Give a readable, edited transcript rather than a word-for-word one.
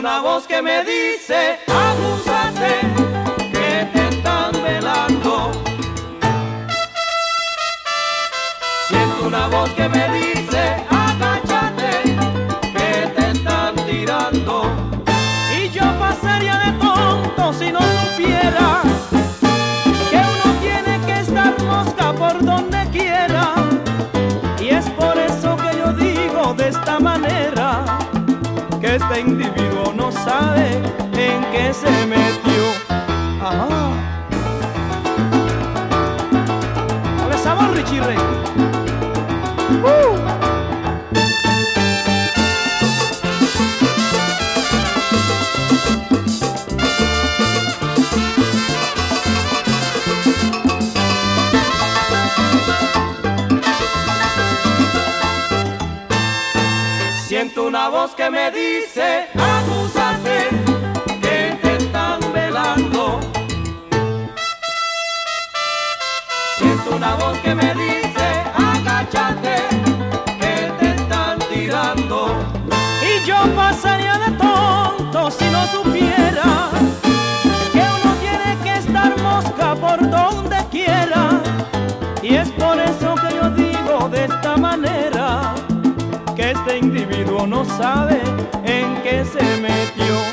una voz que me dice, abúsate, que te están velando. Siento una voz que me dice, agáchate, que te están tirando. Y yo pasaría de tonto si no supiera que uno tiene que estar mosca por donde quiera. Y es por eso que yo digo de esta manera, que este individuo no sabe en qué se metió. Ajá. Dale sabor, Richie Ray. Siento una voz que me dice, abúsate, que te están velando. Siento una voz que me dice, agáchate, que te están tirando. Y yo pasaría de tonto si no supiera que uno tiene que estar mosca por donde quiera. Y es por eso que yo digo de esta manera, que este individuo no sabe en qué se metió.